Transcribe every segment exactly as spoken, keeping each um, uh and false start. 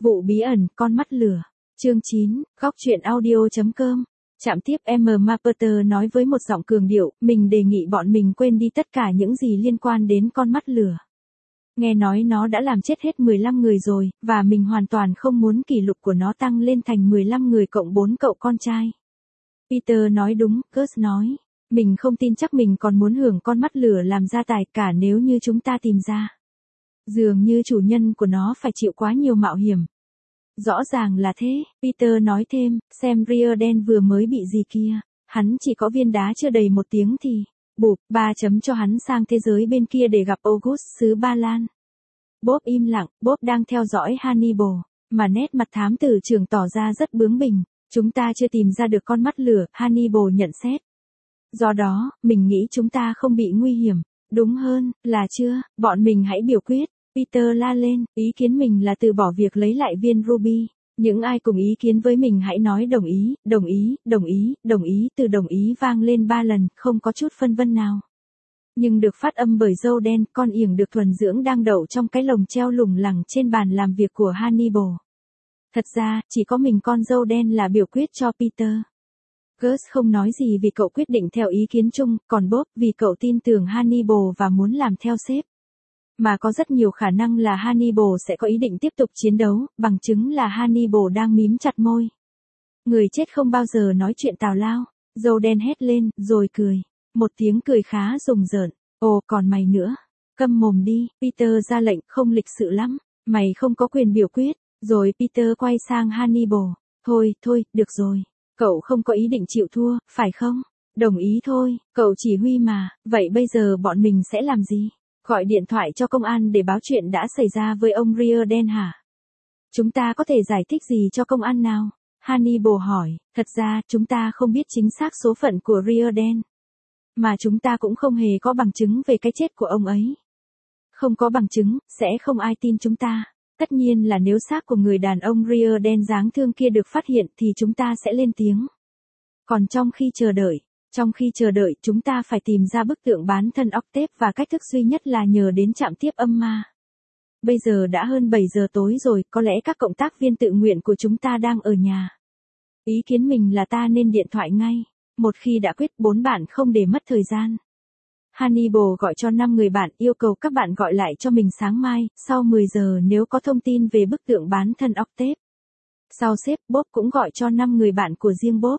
Vụ bí ẩn, con mắt lửa. Chương chín, góc truyện audio chấm com. Trạm tiếp Emma Maperter nói với một giọng cường điệu, mình đề nghị bọn mình quên đi tất cả những gì liên quan đến con mắt lửa. Nghe nói nó đã làm chết hết mười lăm người rồi, và mình hoàn toàn không muốn kỷ lục của nó tăng lên thành mười lăm người cộng bốn cậu con trai. Peter nói đúng, Gus nói. Mình không tin chắc mình còn muốn hưởng con mắt lửa làm gia tài cả nếu như chúng ta tìm ra. Dường như chủ nhân của nó phải chịu quá nhiều mạo hiểm. Rõ ràng là thế, Peter nói thêm, xem Riordan vừa mới bị gì kia. Hắn chỉ có viên đá chưa đầy một tiếng thì, bụp, ba chấm cho hắn sang thế giới bên kia để gặp August xứ Ba Lan. Bob im lặng, Bob đang theo dõi Hannibal, mà nét mặt thám tử trưởng tỏ ra rất bướng bỉnh. Chúng ta chưa tìm ra được con mắt lửa, Hannibal nhận xét. Do đó, mình nghĩ chúng ta không bị nguy hiểm. Đúng hơn, là chưa, bọn mình hãy biểu quyết. Peter la lên, ý kiến mình là từ bỏ việc lấy lại viên ruby. Những ai cùng ý kiến với mình hãy nói đồng ý, đồng ý, đồng ý, đồng ý, từ đồng ý vang lên ba lần, không có chút phân vân nào. Nhưng được phát âm bởi dâu đen, con yểng được thuần dưỡng đang đậu trong cái lồng treo lủng lẳng trên bàn làm việc của Hannibal. Thật ra, chỉ có mình con dâu đen là biểu quyết cho Peter. Gus không nói gì vì cậu quyết định theo ý kiến chung, còn Bob vì cậu tin tưởng Hannibal và muốn làm theo sếp. Mà có rất nhiều khả năng là Hannibal sẽ có ý định tiếp tục chiến đấu, bằng chứng là Hannibal đang mím chặt môi. Người chết không bao giờ nói chuyện tào lao, dâu đen hét lên, rồi cười. Một tiếng cười khá rùng rợn. Ồ, còn mày nữa. Câm mồm đi, Peter ra lệnh, không lịch sự lắm. Mày không có quyền biểu quyết. Rồi Peter quay sang Hannibal. Thôi, thôi, được rồi. Cậu không có ý định chịu thua, phải không? Đồng ý thôi, cậu chỉ huy mà. Vậy bây giờ bọn mình sẽ làm gì? Gọi điện thoại cho công an để báo chuyện đã xảy ra với ông Riordan hả? Chúng ta có thể giải thích gì cho công an nào? Hannibal hỏi, thật ra chúng ta không biết chính xác số phận của Riordan. Mà chúng ta cũng không hề có bằng chứng về cái chết của ông ấy. Không có bằng chứng, sẽ không ai tin chúng ta. Tất nhiên là nếu xác của người đàn ông Riordan dáng thương kia được phát hiện thì chúng ta sẽ lên tiếng. Còn trong khi chờ đợi, trong khi chờ đợi chúng ta phải tìm ra bức tượng bán thân Octave và cách thức duy nhất là nhờ đến trạm tiếp âm ma. Bây giờ đã hơn bảy giờ tối rồi, có lẽ các cộng tác viên tự nguyện của chúng ta đang ở nhà. Ý kiến mình là ta nên điện thoại ngay. Một khi đã quyết bốn bạn không để mất thời gian. Hannibal gọi cho năm người bạn yêu cầu các bạn gọi lại cho mình sáng mai, sau mười giờ nếu có thông tin về bức tượng bán thân Octave. Sau sếp, Bob cũng gọi cho năm người bạn của riêng Bob.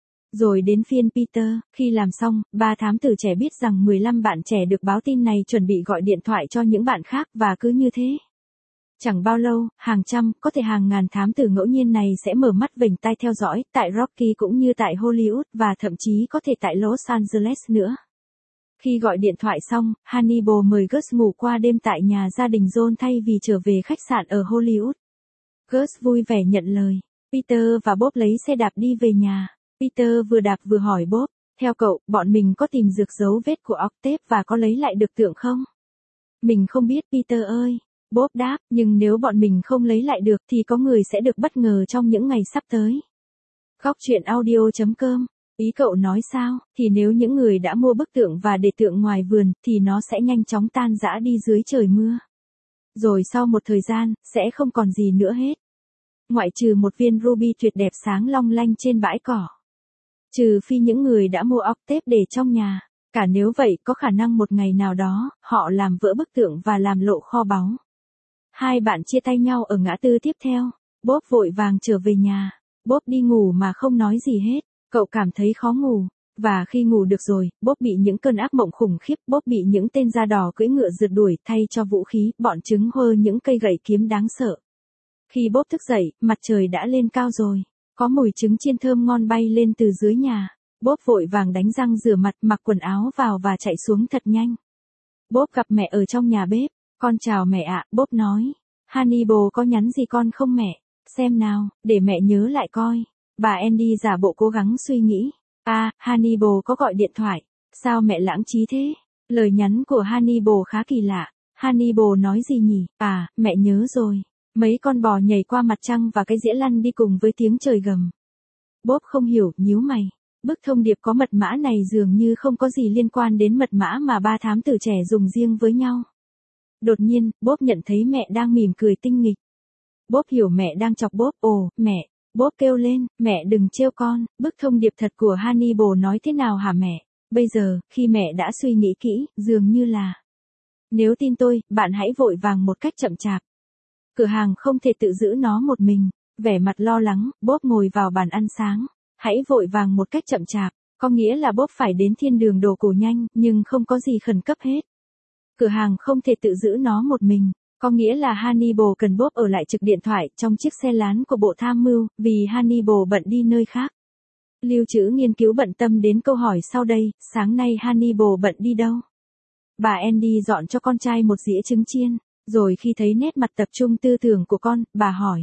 Rồi đến phiên Peter, khi làm xong, ba thám tử trẻ biết rằng mười lăm bạn trẻ được báo tin này chuẩn bị gọi điện thoại cho những bạn khác và cứ như thế. Chẳng bao lâu, hàng trăm, có thể hàng ngàn thám tử ngẫu nhiên này sẽ mở mắt vểnh tai theo dõi, tại Rocky cũng như tại Hollywood và thậm chí có thể tại Los Angeles nữa. Khi gọi điện thoại xong, Hannibal mời Gus ngủ qua đêm tại nhà gia đình John thay vì trở về khách sạn ở Hollywood. Gus vui vẻ nhận lời. Peter và Bob lấy xe đạp đi về nhà. Peter vừa đạp vừa hỏi Bob, theo cậu, bọn mình có tìm được dấu vết của Octave và có lấy lại được tượng không? Mình không biết Peter ơi. Bob đáp, nhưng nếu bọn mình không lấy lại được thì có người sẽ được bất ngờ trong những ngày sắp tới. Góc truyện audio chấm com. Ý cậu nói sao, thì nếu những người đã mua bức tượng và để tượng ngoài vườn, thì nó sẽ nhanh chóng tan rã đi dưới trời mưa. Rồi sau một thời gian, sẽ không còn gì nữa hết. Ngoại trừ một viên ruby tuyệt đẹp sáng long lanh trên bãi cỏ. Trừ phi những người đã mua Octave để trong nhà. Cả nếu vậy, có khả năng một ngày nào đó, họ làm vỡ bức tượng và làm lộ kho báu. Hai bạn chia tay nhau ở ngã tư tiếp theo. Bob vội vàng trở về nhà. Bob đi ngủ mà không nói gì hết. Cậu cảm thấy khó ngủ. Và khi ngủ được rồi, Bob bị những cơn ác mộng khủng khiếp. Bob bị những tên da đỏ cưỡi ngựa rượt đuổi thay cho vũ khí. Bọn chúng hơ những cây gậy kiếm đáng sợ. Khi Bob thức dậy, mặt trời đã lên cao rồi. Có mùi trứng chiên thơm ngon bay lên từ dưới nhà. Bob vội vàng đánh răng rửa mặt, mặc quần áo vào và chạy xuống thật nhanh. Bob gặp mẹ ở trong nhà bếp. Con chào mẹ ạ, Bob nói. Hannibal có nhắn gì con không mẹ? Xem nào, để mẹ nhớ lại coi. Bà Andy giả bộ cố gắng suy nghĩ. À, Hannibal có gọi điện thoại. Sao mẹ lãng trí thế? Lời nhắn của Hannibal khá kỳ lạ. Hannibal nói gì nhỉ? À, mẹ nhớ rồi. Mấy con bò nhảy qua mặt trăng và cái dĩa lăn đi cùng với tiếng trời gầm. Bob không hiểu, nhíu mày. Bức thông điệp có mật mã này dường như không có gì liên quan đến mật mã mà ba thám tử trẻ dùng riêng với nhau. Đột nhiên, Bob nhận thấy mẹ đang mỉm cười tinh nghịch. Bob hiểu mẹ đang chọc Bob. Ồ, mẹ. Bob kêu lên, mẹ đừng trêu con, bức thông điệp thật của Hannibal nói thế nào hả mẹ? Bây giờ, khi mẹ đã suy nghĩ kỹ, dường như là... Nếu tin tôi, bạn hãy vội vàng một cách chậm chạp. Cửa hàng không thể tự giữ nó một mình. Vẻ mặt lo lắng, Bob ngồi vào bàn ăn sáng. Hãy vội vàng một cách chậm chạp. Có nghĩa là Bob phải đến thiên đường đồ cổ nhanh, nhưng không có gì khẩn cấp hết. Cửa hàng không thể tự giữ nó một mình. Có nghĩa là Hannibal cần Bob ở lại trực điện thoại trong chiếc xe lán của bộ tham mưu, vì Hannibal bận đi nơi khác. Lưu trữ nghiên cứu bận tâm đến câu hỏi sau đây, sáng nay Hannibal bận đi đâu? Bà Andy dọn cho con trai một dĩa trứng chiên, rồi khi thấy nét mặt tập trung tư tưởng của con, bà hỏi.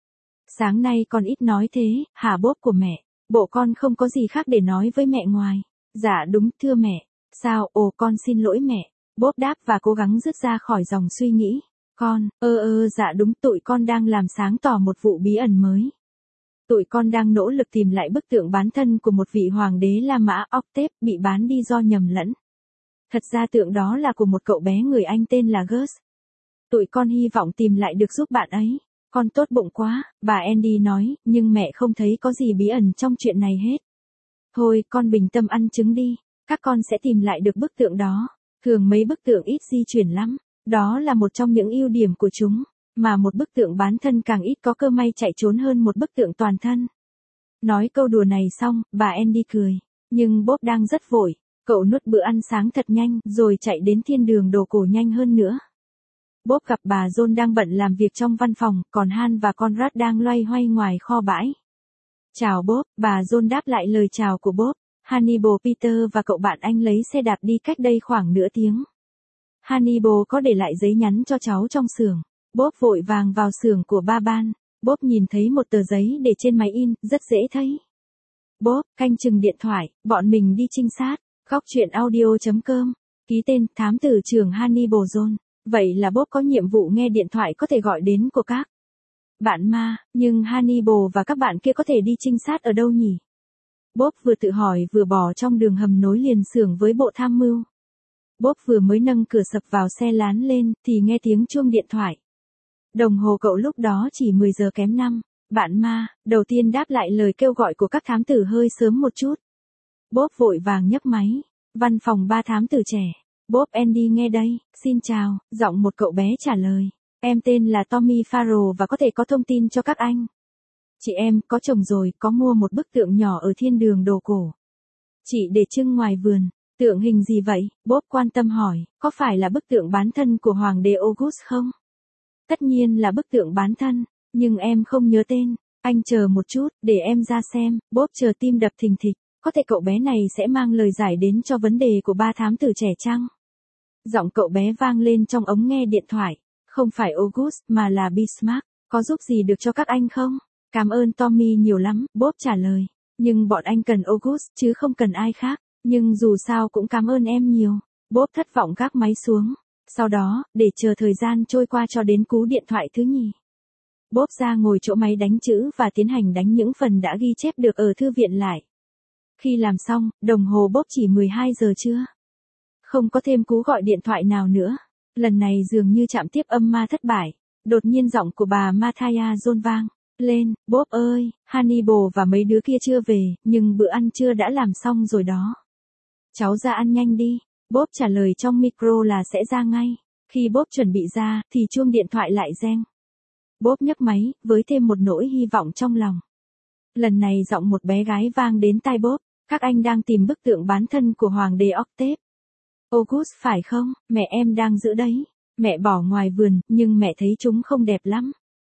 Sáng nay con ít nói thế, hả Bob của mẹ? Bộ con không có gì khác để nói với mẹ ngoài. Dạ đúng, thưa mẹ. Sao, ồ con xin lỗi mẹ. Bob đáp và cố gắng dứt ra khỏi dòng suy nghĩ. Con, ơ ơ dạ đúng, tụi con đang làm sáng tỏ một vụ bí ẩn mới. Tụi con đang nỗ lực tìm lại bức tượng bán thân của một vị hoàng đế La Mã Octave bị bán đi do nhầm lẫn. Thật ra tượng đó là của một cậu bé người Anh tên là Gus. Tụi con hy vọng tìm lại được giúp bạn ấy. Con tốt bụng quá, bà Andy nói, nhưng mẹ không thấy có gì bí ẩn trong chuyện này hết. Thôi, con bình tâm ăn trứng đi, các con sẽ tìm lại được bức tượng đó. Thường mấy bức tượng ít di chuyển lắm, đó là một trong những ưu điểm của chúng, mà một bức tượng bán thân càng ít có cơ may chạy trốn hơn một bức tượng toàn thân. Nói câu đùa này xong, bà Andy cười, nhưng Bob đang rất vội, cậu nuốt bữa ăn sáng thật nhanh rồi chạy đến thiên đường đồ cổ nhanh hơn nữa. Bob gặp bà John đang bận làm việc trong văn phòng, còn Han và Conrad đang loay hoay ngoài kho bãi. Chào Bob, bà John đáp lại lời chào của Bob. Hannibal Peter và cậu bạn anh lấy xe đạp đi cách đây khoảng nửa tiếng. Hannibal có để lại giấy nhắn cho cháu trong xưởng. Bob vội vàng vào xưởng của ba ban. Bob nhìn thấy một tờ giấy để trên máy in, rất dễ thấy. Bob, canh chừng điện thoại, bọn mình đi trinh sát. Góc truyện audio chấm com. Ký tên, thám tử trưởng Hannibal John. Vậy là Bob có nhiệm vụ nghe điện thoại có thể gọi đến của các bạn ma, nhưng Hannibal và các bạn kia có thể đi trinh sát ở đâu nhỉ? Bob vừa tự hỏi vừa bỏ trong đường hầm nối liền xưởng với bộ tham mưu. Bob vừa mới nâng cửa sập vào xe lán lên, thì nghe tiếng chuông điện thoại. Đồng hồ cậu lúc đó chỉ mười giờ kém năm. Bạn ma, đầu tiên đáp lại lời kêu gọi của các thám tử hơi sớm một chút. Bob vội vàng nhấc máy. Văn phòng ba thám tử trẻ. Bob Andy nghe đây, xin chào, giọng một cậu bé trả lời. Em tên là Tommy Farrell và có thể có thông tin cho các anh. Chị em, có chồng rồi, có mua một bức tượng nhỏ ở thiên đường đồ cổ. Chị để trưng ngoài vườn. Tượng hình gì vậy? Bob quan tâm hỏi, có phải là bức tượng bán thân của Hoàng đế August không? Tất nhiên là bức tượng bán thân, nhưng em không nhớ tên. Anh chờ một chút, để em ra xem. Bob chờ tim đập thình thịch. Có thể cậu bé này sẽ mang lời giải đến cho vấn đề của ba thám tử trẻ chăng? Giọng cậu bé vang lên trong ống nghe điện thoại. Không phải August mà là Bismarck. Có giúp gì được cho các anh không? Cảm ơn Tommy nhiều lắm, Bob trả lời. Nhưng bọn anh cần August chứ không cần ai khác. Nhưng dù sao cũng cảm ơn em nhiều. Bob thất vọng gác máy xuống. Sau đó, để chờ thời gian trôi qua cho đến cú điện thoại thứ nhì. Bob ra ngồi chỗ máy đánh chữ và tiến hành đánh những phần đã ghi chép được ở thư viện lại. Khi làm xong, đồng hồ Bob chỉ mười hai giờ trưa. Không có thêm cú gọi điện thoại nào nữa. Lần này dường như chạm tiếp âm ma thất bại. Đột nhiên giọng của bà Mathia John vang lên, Bob ơi, Hannibal và mấy đứa kia chưa về, nhưng bữa ăn trưa đã làm xong rồi đó. Cháu ra ăn nhanh đi. Bob trả lời trong micro là sẽ ra ngay. Khi Bob chuẩn bị ra, thì chuông điện thoại lại reng. Bob nhấc máy, với thêm một nỗi hy vọng trong lòng. Lần này giọng một bé gái vang đến tai Bob. Các anh đang tìm bức tượng bán thân của Hoàng đế Octave. August phải không? Mẹ em đang giữ đấy. Mẹ bỏ ngoài vườn, nhưng mẹ thấy chúng không đẹp lắm.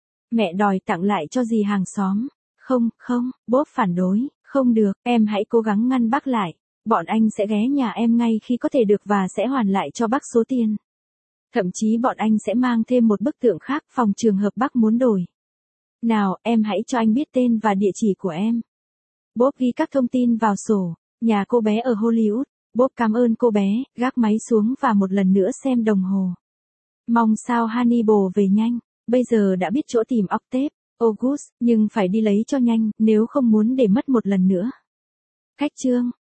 Mẹ đòi tặng lại cho dì hàng xóm. Không, không, Bob phản đối. Không được, em hãy cố gắng ngăn bác lại. Bọn anh sẽ ghé nhà em ngay khi có thể được và sẽ hoàn lại cho bác số tiền. Thậm chí bọn anh sẽ mang thêm một bức tượng khác phòng trường hợp bác muốn đổi. Nào, em hãy cho anh biết tên và địa chỉ của em. Bob ghi các thông tin vào sổ. Nhà cô bé ở Hollywood. Bob cảm ơn cô bé, gác máy xuống và một lần nữa xem đồng hồ. Mong sao Hannibal về nhanh. Bây giờ đã biết chỗ tìm Octave, August, nhưng phải đi lấy cho nhanh, nếu không muốn để mất một lần nữa. Cách chương